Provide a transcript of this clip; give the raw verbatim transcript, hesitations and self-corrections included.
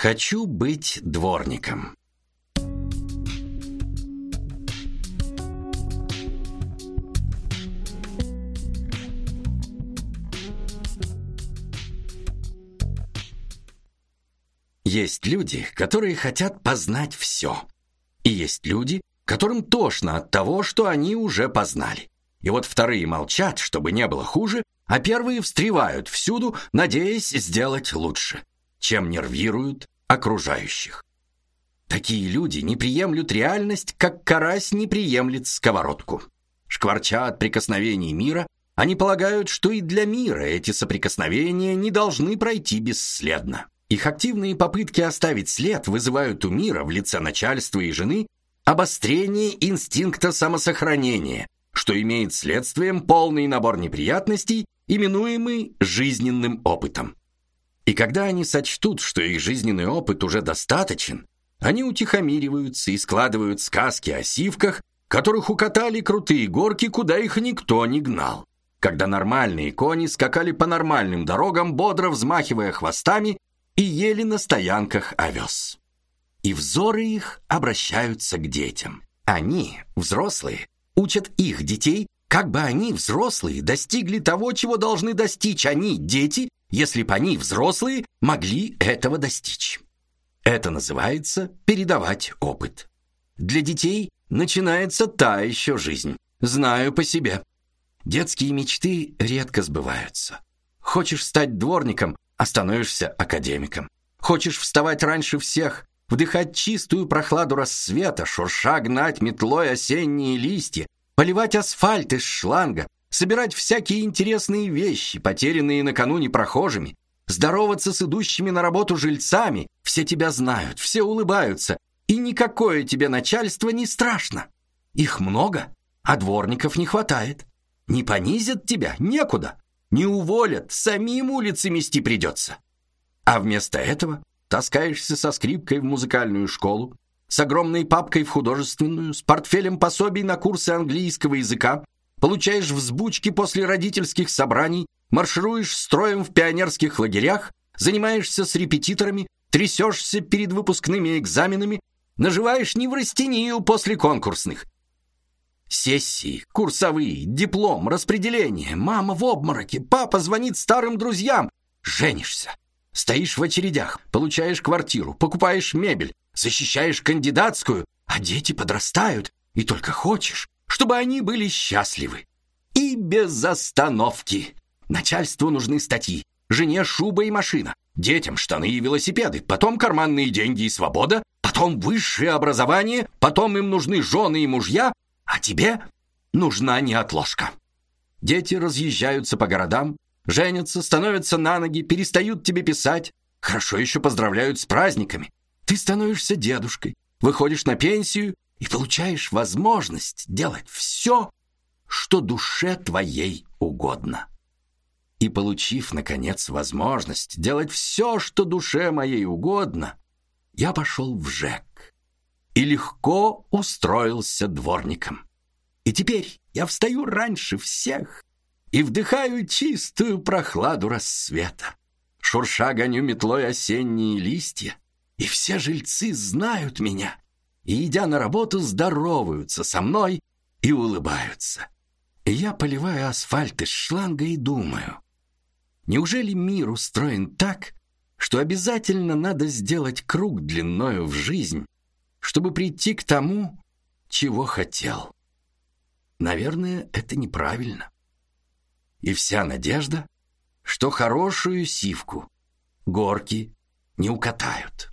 Хочу быть дворником. Есть люди, которые хотят познать все. И есть люди, которым тошно от того, что они уже познали. И вот вторые молчат, чтобы не было хуже, а первые встревают всюду, надеясь сделать лучше, чем нервируют окружающих. Такие люди не приемлют реальность, как карась не приемлет сковородку. Шкварча от прикосновений мира, они полагают, что и для мира эти соприкосновения не должны пройти бесследно. Их активные попытки оставить след вызывают у мира в лице начальства и жены обострение инстинкта самосохранения, что имеет следствием полный набор неприятностей, именуемый жизненным опытом. И когда они сочтут, что их жизненный опыт уже достаточен, они утихомириваются и складывают сказки о сивках, которых укатали крутые горки, куда их никто не гнал. Когда нормальные кони скакали по нормальным дорогам, бодро взмахивая хвостами, и ели на стоянках овес. И взоры их обращаются к детям. Они, взрослые, учат их детей, как бы они, взрослые, достигли того, чего должны достичь они, дети, если бы они, взрослые, могли этого достичь. Это называется передавать опыт. Для детей начинается та еще жизнь. Знаю по себе. Детские мечты редко сбываются. Хочешь стать дворником, а становишься академиком. Хочешь вставать раньше всех, вдыхать чистую прохладу рассвета, шурша гнать метлой осенние листья, поливать асфальт из шланга, собирать всякие интересные вещи, потерянные накануне прохожими, здороваться с идущими на работу жильцами. Все тебя знают, все улыбаются, и никакое тебе начальство не страшно. Их много, а дворников не хватает. Не понизят тебя некуда. Не уволят, самим улицы мести придется. А вместо этого таскаешься со скрипкой в музыкальную школу, с огромной папкой в художественную, с портфелем пособий на курсы английского языка, получаешь взбучки после родительских собраний, маршируешь строем в пионерских лагерях, занимаешься с репетиторами, трясешься перед выпускными экзаменами, наживаешь неврастению после конкурсных. Сессии, курсовые, диплом, распределение, мама в обмороке, папа звонит старым друзьям. Женишься, стоишь в очередях, получаешь квартиру, покупаешь мебель, защищаешь кандидатскую, а дети подрастают, и только хочешь, чтобы они были счастливы. И без остановки. Начальству нужны статьи, жене шуба и машина, детям штаны и велосипеды, потом карманные деньги и свобода, потом высшее образование, потом им нужны жены и мужья, а тебе нужна неотложка. Дети разъезжаются по городам, женятся, становятся на ноги, перестают тебе писать, хорошо еще поздравляют с праздниками. Ты становишься дедушкой, выходишь на пенсию и получаешь возможность делать все, что душе твоей угодно. И получив, наконец, возможность делать все, что душе моей угодно, я пошел в ЖЭК и легко устроился дворником. И теперь я встаю раньше всех и вдыхаю чистую прохладу рассвета. Шурша гоню метлой осенние листья, и все жильцы знают меня, и, идя на работу, здороваются со мной и улыбаются. И я поливаю асфальт из шланга и думаю, неужели мир устроен так, что обязательно надо сделать круг длиною в жизнь, чтобы прийти к тому, чего хотел? Наверное, это неправильно. И вся надежда, что хорошую сивку горки не укатают.